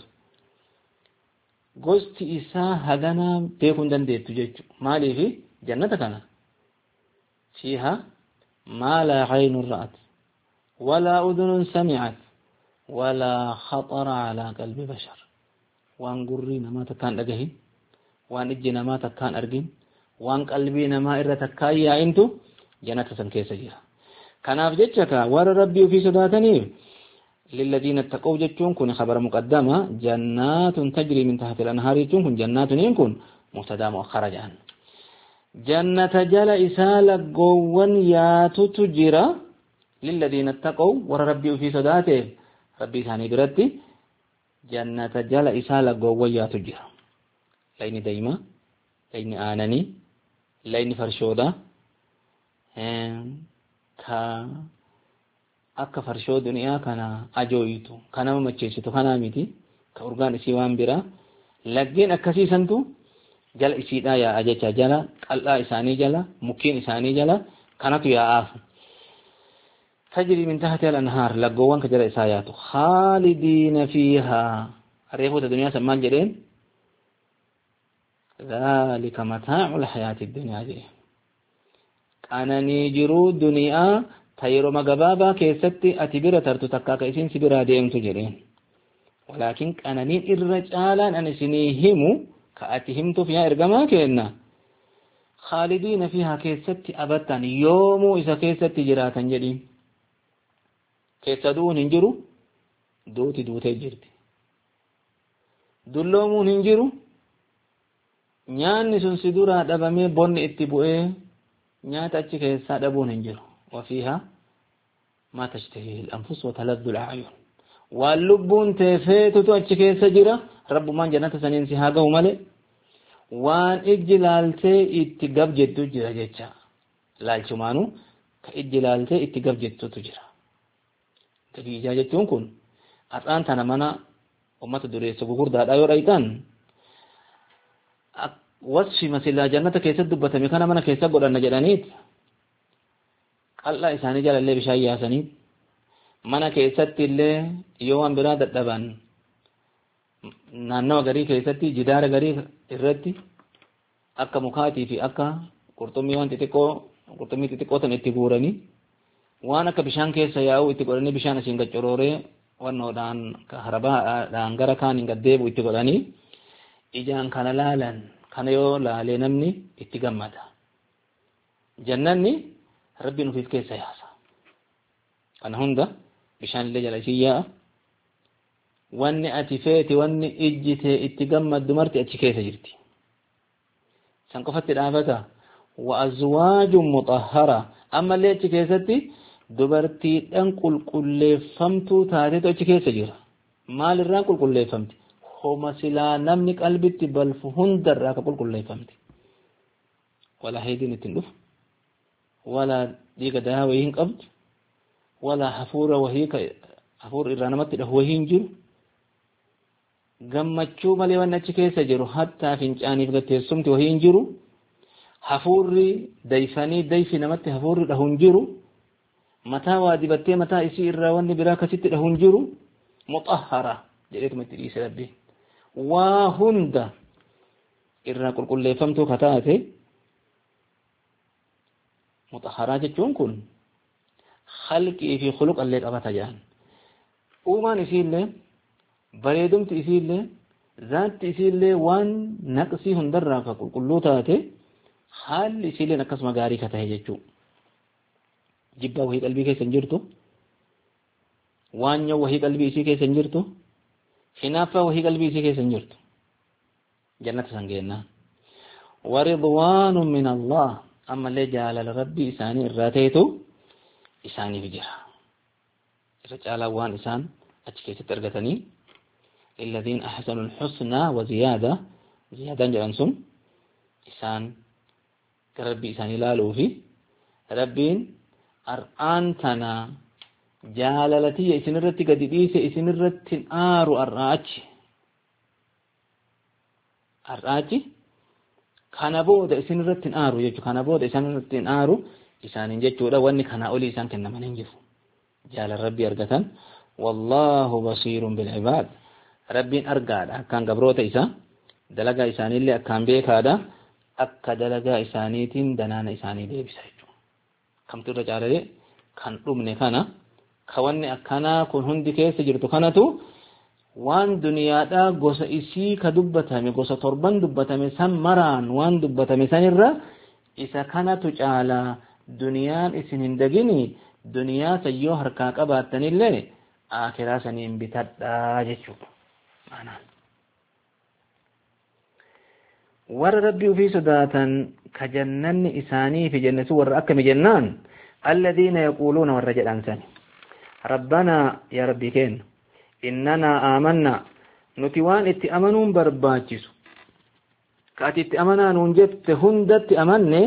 قوست إسا هدنا بيكون دن ديت تجج مالي في جنة كان فيها ما لا عين رأت ولا أذن سمعت ولا خطر على قلب بشر وان قرين ما تكان لقهين وان اجنا ما تكان أرقين وان قلبي نما إرتكايا انتو جنة سنكيس جيرا كناف جتشكا ور ربي في صداتني للذين اتقوا جتشون كن خبر مقدمة جنات تجري من تحت الأنهار جتشون كن جنات ينكن مبتدا مؤخر جان جنة جل إسالة قوان ياتو تجرى للذين اتقوا ور ربي في صداته ربي ثاني برتي جنة جل إسالة قوية تجرى لين دايما لين آنني لين فرشودا ka akka farshoo duniyaa kana ajooyitu kanama macheessitu kanaa miti ka urgaan isii waan biraa laggeen akkasiisantu jala isiidhaa yaa'a jecha jala qal'aa isaanii jala mukkiin isaanii jala kanatu yaa'aaf tajri min tahti al-anhaar laggoowwan ka jala isaa yaatu khaalidiina fiihaa areefota duniyaa san maal jedheen dhaalika mataa'u l-hayaati ddunyaa jedhe qananii jiruu duniyaa ta yeroo gabaabaa keessatti ati bira tartu takka ka isin si biraa deemtu jedheen walaakin qananiin irra caalaan an isinii himu ka ati himtuuf yaa ergamaa kenna khaalidiina fiihaa keessatti abattan yoomuu isa keessatti jiraatan jedhiin keessa du'uun hin jiru duuti duutee jirti dulloomuun hin jiru nyaanni sun si duraa dhabamee bonni itti bu'ee nyaata achi keessaa dhabuun hin jiru wafiihaa maa tashtahiihi al-anfus wa taladdu al-a'yun waan lubbuun teefeetutu achi keessa jira rabbumaan jannata saniin si haa ga'u malee waan ijji laaltee itti gab jettu jira jecha laalchumaanuu ka ijji laaltee itti gab jettutu jira tabiijaa jechuun kun har'aan tana mana ummata dureessa gugurdaadhaa yoo dhayxan wasfi masilaa jannata keessatti dubbatame kana mana keessa godhanna jedhaniit qal'aa isaanii jalallee bishaan yaasaniit mana keessatti illee yoo waan biraa dadhaban naannawa garii keessatti jidaara garii irratti akka mukaatii fi akka qurxummii waan xixiqqoo qurxummii xixiqqoo tan itti guuranii waan akka bishaan keessa yaa'u itti godhanii bishaan asiin gaccorooree wannoodhaan harabaadhaan gara kaaniin gaddeebu itti godhanii ijaan kana laalan kana yoo laalee namni itti gammada jannanni rabbiin ufiif keessa yaasa kana hunda bishaan illee jala isii yaa'a wanni ati feeti wanni ijjitee itti gammaddu marti achi keessa jirti san qofatti dhaabata wa azwaajun mutahhara ammallee achi keessatti dubartiidhaan qulqulleeffamtuu taatetu achi keessa jira maalirraan qulqulleeffamti homa silaa namni qalbitti balfu hundarraa ka qulqulleeffamti walaa heediin ittiin dhufu walaa dhiiga dahaa wahii hin qabdu walaa hafuura wahii ka hafuura irraa namatti dhahu wahii hin jiru gammachuu malee wanni achi keessa jiru hattaa fincaaniif gatteessumti wahii hin jiru hafuurri dayfanii dayfi namatti hafuurri dhahu hin jiru mataa waa dibattee mataa isii irraa wanni biraa akkasitti dhahu hin jiru mutahhara jedheetuma itti dhiise rabbi waa hunda irraa qulqulleeffamtuu ka taate mutahharaa jechuun kun khalqii fi khuluqallee qabata jedhan uumaan isiillee bareedumti isiillee zaatti isiillee waan naqsii hundarraa ka qulqulluu taate haalli isiilleen akkasuma gaarii ka tahe jechuu jibbaa wahii qalbii keessa hin jirtu waanyoo wahii qalbii isii keessa hin jirtu hinaaffaa wahii qalbii isii keessa hin jirtu jannata san geennaan waridwaanun min allah ammallee jaalala rabbii isaanii irraa ta'etu isaaniif jira irra caalaa waan isaan achi keessatti argatanii للذين أحسنوا الحسنى وزيادة زيادة جلنسون إسان كربي إسان لالو في ربين أرآن تنا جالالتي إسن الرتي قديديس إسن الرتي آرو أرآج أرآج كان بود إسن الرتي آرو يجو كان بود إسن الرتي آرو إسان جيجو دا واني كان أولي إسان كنا من ينجف جال ربي أرقتن والله بصير بالعباد rabbiin argaadha akkaan gabroota isa dalagaa isaaniillee akkaan beekaadha akka dalagaa isaaniitiin danaana isaanii deebisa jechuudha kamtu irra caalalee kan dhumne kana ka wanni akkanaa kun hundi keessa jirtu kanatu waan duniyaadhaa gosa isii ka dubbatame gosa torban dubbatame san maraan waan dubbatame sanirra isa kanatu caalaa duniyaan isin hin dagini duniyaa sayyoo harkaa qabaattanillee aakiraa saniin bitadhaa jechuudha معناه ور ربي في صداتا كجنن إساني في جنة ور أكم جنان الذين يقولون والرجل أنساني ربنا يا ربي كين إننا آمنا نتوان اتأمنون برباجس كأتي اتأمنا ننجبت هندت أمني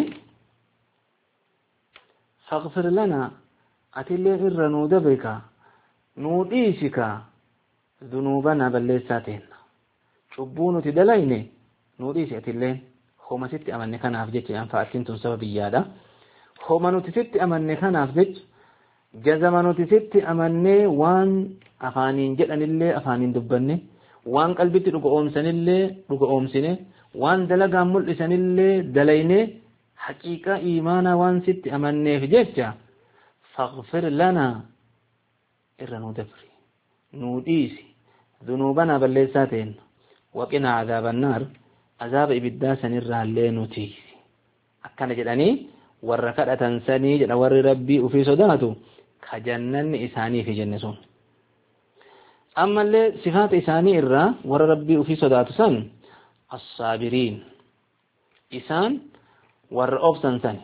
فاغفر لنا أتلي غير نودبك نوديسك ذنوبنا بلساتين شبون تدليني نوديسي أتلي هما ست أمني كان أفجج أنفعتين تنسبب إيادا هما نتست أمني كان أفجج جزما نتست أمني وان أفانين جدن اللي أفانين دبني وان قلبت رقعوم سن اللي رقعوم سنه وان دلقا ملئسن اللي دليني حقيقة إيمانا وان ست أمني في جيجا فاغفر لنا إرنو دبري نوديسي ذنوبنا بالليساتين وقنا عذاب النار عذاب إبداسا نرها اللي نتيسي أكنا جداني وركادة تنساني جدا ور ربي وفي صداته كجنن إساني في جنسون أما اللي صفات إساني إرى ور ربي وفي صداته سن الصابرين إسان ور أبسن سن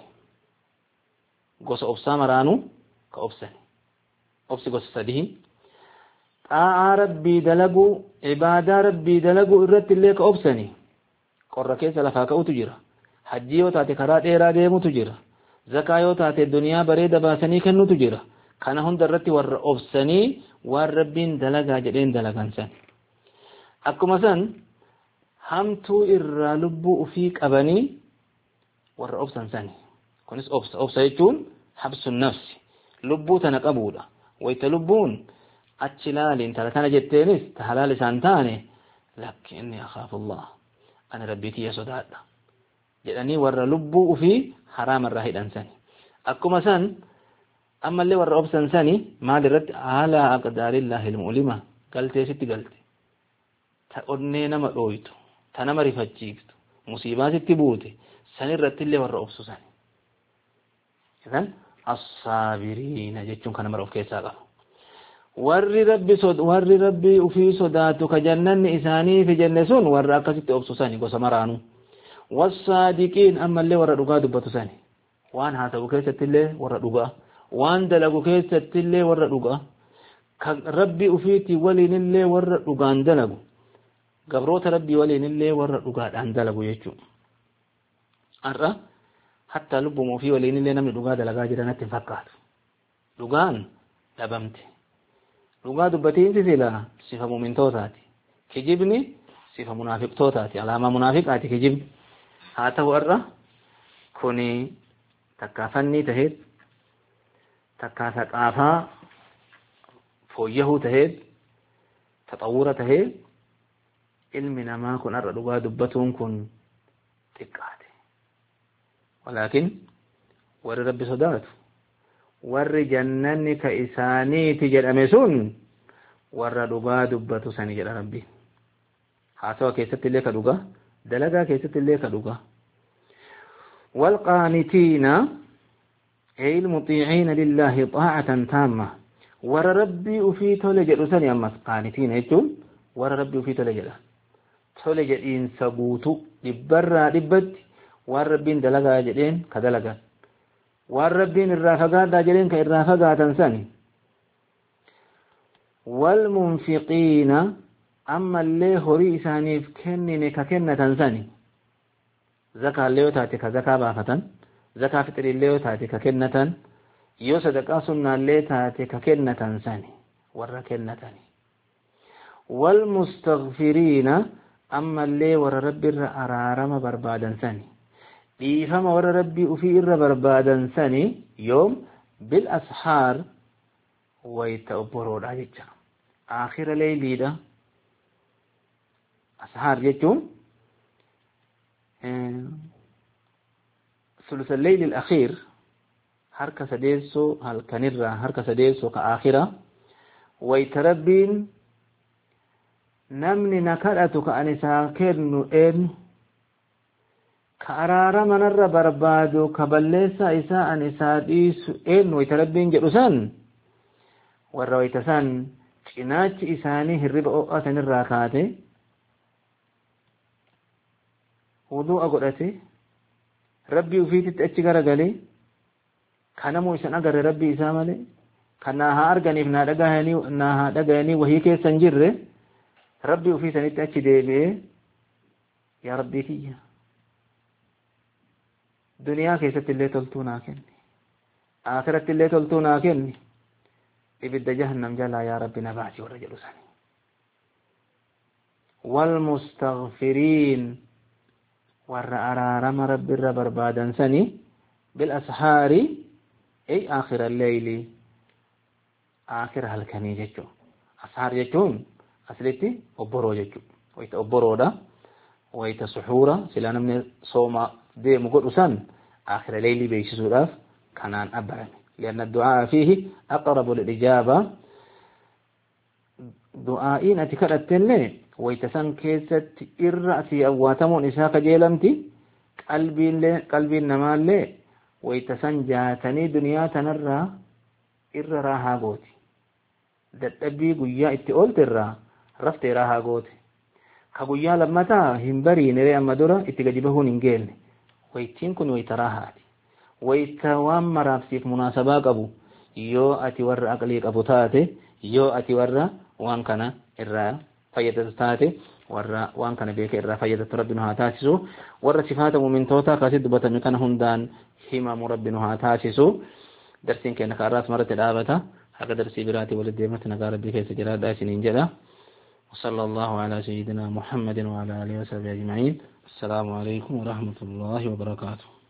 قوس أبسا مرانو كأبسن أبسي قوس سدين طاعة ربي دلقو عبادة ربي دلقو إرت اللي كأبسني قرى كيس لفاكو تجرى حجي وتاتي كرات إيرا ديمو تجرى زكاة وتاتي الدنيا بريدة باسني كنو تجرى كان هون درتي ور أبسني ور ربين دلقا جدين دلقا سني أكو مثلا همتو إرى لبو أفيك أبني ور أبسن سني كونس أبس أبس يجون حبس النفس لبو تنقبولا ويتلبون أتشلالين ترى كان جتينيس تحلال سانتاني لكن إني أخاف الله أنا ربيتي يا صداد جدني ور لبو في حرام الرهيد أنساني أكو مثلا أما اللي ور أبسن ساني ما درت على أقدار الله المؤلمة قلت يا ستي قلت تقولني نما رويتو تنما رفتشيكتو مصيبات تبوتي سني رت اللي ور أبسو ساني إذن الصابرين جتشون كان مرؤوف كيسا قفو warri rabbi sod warri rabbi ufii sodaatu ka jannanni isaanii fi jannesun warra akkasitti obsu sani gosa maraanu wasaadiqiin ammallee warra dhugaa dubbatu sani waan haasawu keessattillee warra dhugaa waan dalagu keessattillee warra dhugaa kan rabbi ufiiti waliinillee warra dhugaan dalagu gabroota rabbi waliinillee warra dhugaadhaan dalagu jechuudha arra hatta lubbuma ufii waliinillee namni dhugaa dalagaa jiranatti hin fakkaatu dhugaan dhabamte dhugaa dubbatiin sila sifa mu'mintootaati kijibni sifa munaafiqtootaati alaamaa munaafiqaati kijibni haa ta'u irra kuni takkaafannii taheet takkaa saqaafaa fooyyahuu taheet taxawwura tahee ilmi namaa kun irra dhugaa dubbatuun kun xiqqaate walaakin warri rabbi sodaatu warri jannanni ka isaaniiti jedhame sun warra dhugaa dubbatu sani jedha rabbi haasawa keessatti illee ka dhugaa dalagaa keessatti illee ka dhugaa walqaanitiina ay almutiiciina lillahi xaacatan taamma warra rabbii ufii tole jedhu sani ammas qaanitiina jechuun warra rabbii ufii tole jedha tole jedhiinsa guutu dhibbarraa dhibbatti waan rabbiin dalagaa jedheen ka dalagan waan rabbiin irraa fagaadhaa jedheen ka irraa fagaatan sani walmunfiqiina ammallee horii isaaniif kennine ka kennatan sani zakaallee yoo taate ka zakaa baafatan zakaa fixrillee yoo taate ka kennatan yoo sadaqaa sunnaallee taate ka kennatan sani warra kennatani walmustaghfiriina ammallee warra rabbi irra araarama barbaadan sani dhiifama warra rabbii ufii irra barbaadan sani yoom bil ashaar wayta obboroodha jecha aakhira leeyliidha ashaar jechuun ثلث الليل الأخير harka sadeesso halkanirra harka sadeesso ka aakhira waytarabbiin namni na kadhatu ka ani isaa kennu eenyu ka araarama narra barbaadu ka balleessa isaa ani isaa dhiisu eenyu waytarabbiin jedhu san warra wayta san cinaachi isaanii hirriba o'aa sanirraa kaate wudu'a godhate rabbii ufiititti achi garagalee kana mo isan agar rabbi isa male kana ha arganif na daga hani na ha daga hani wahi kesan jirre rabbi ufi sanitti achi deebe ya rabbi kiyya duniyaa keessatti illee toltuu naa kenni akhiratti illee toltuu naa kenni ibidda jahannam jalaa yaa rabbi na baasi warra jedhu sani wal mustaghfiriin warra araarama rabbi irra barbaadan sani bil ashaari ay akhir al-layli akhir halkanii jechuun ashaar jechuun aslitti obboroo jechuun wayita obboroodha wayita suhuura sila namni sooma deemu godhu san akhir al-layli beeksisuudhaaf kanaan abbarame lianna ad-du'aa fiihi aqrabu lil-ijaaba du'aa'iin ati kadhattellee wayita san keessatti irra asii awwaatamuun isaa kajeelamti qalbiillee qalbiin namaallee wayita san jaatanii duniyaa tanarraa irra raahaa gooti dadhabbii guyyaa itti oolte irraa raftee raahaa goote ka guyyaa lammataa hin bariine amma dura itti gadi bahuun hin geenne wayitiin kun wayita raahaati wayita waan maraafsiif munaasabaa qabu yoo ati warra aqlii qabu taate yoo ati warra waan kana irraa fayyadatu taate warra waan kana beeke irraa fayyadatu rabbi nu haa taasisu warra sifaata mu'mintoota akkasitti dubbatame kana hundaan himamu rabbi nu haa taasisu darsiin keenya kaarraas maratti dhaabata haga darsii biraati walitti deematti nagaa rabbii keessa jiraadhaa isiniin jedha وصلى الله على سيدنا محمد وعلى آله وصحبه أجمعين السلام عليكم ورحمة الله وبركاته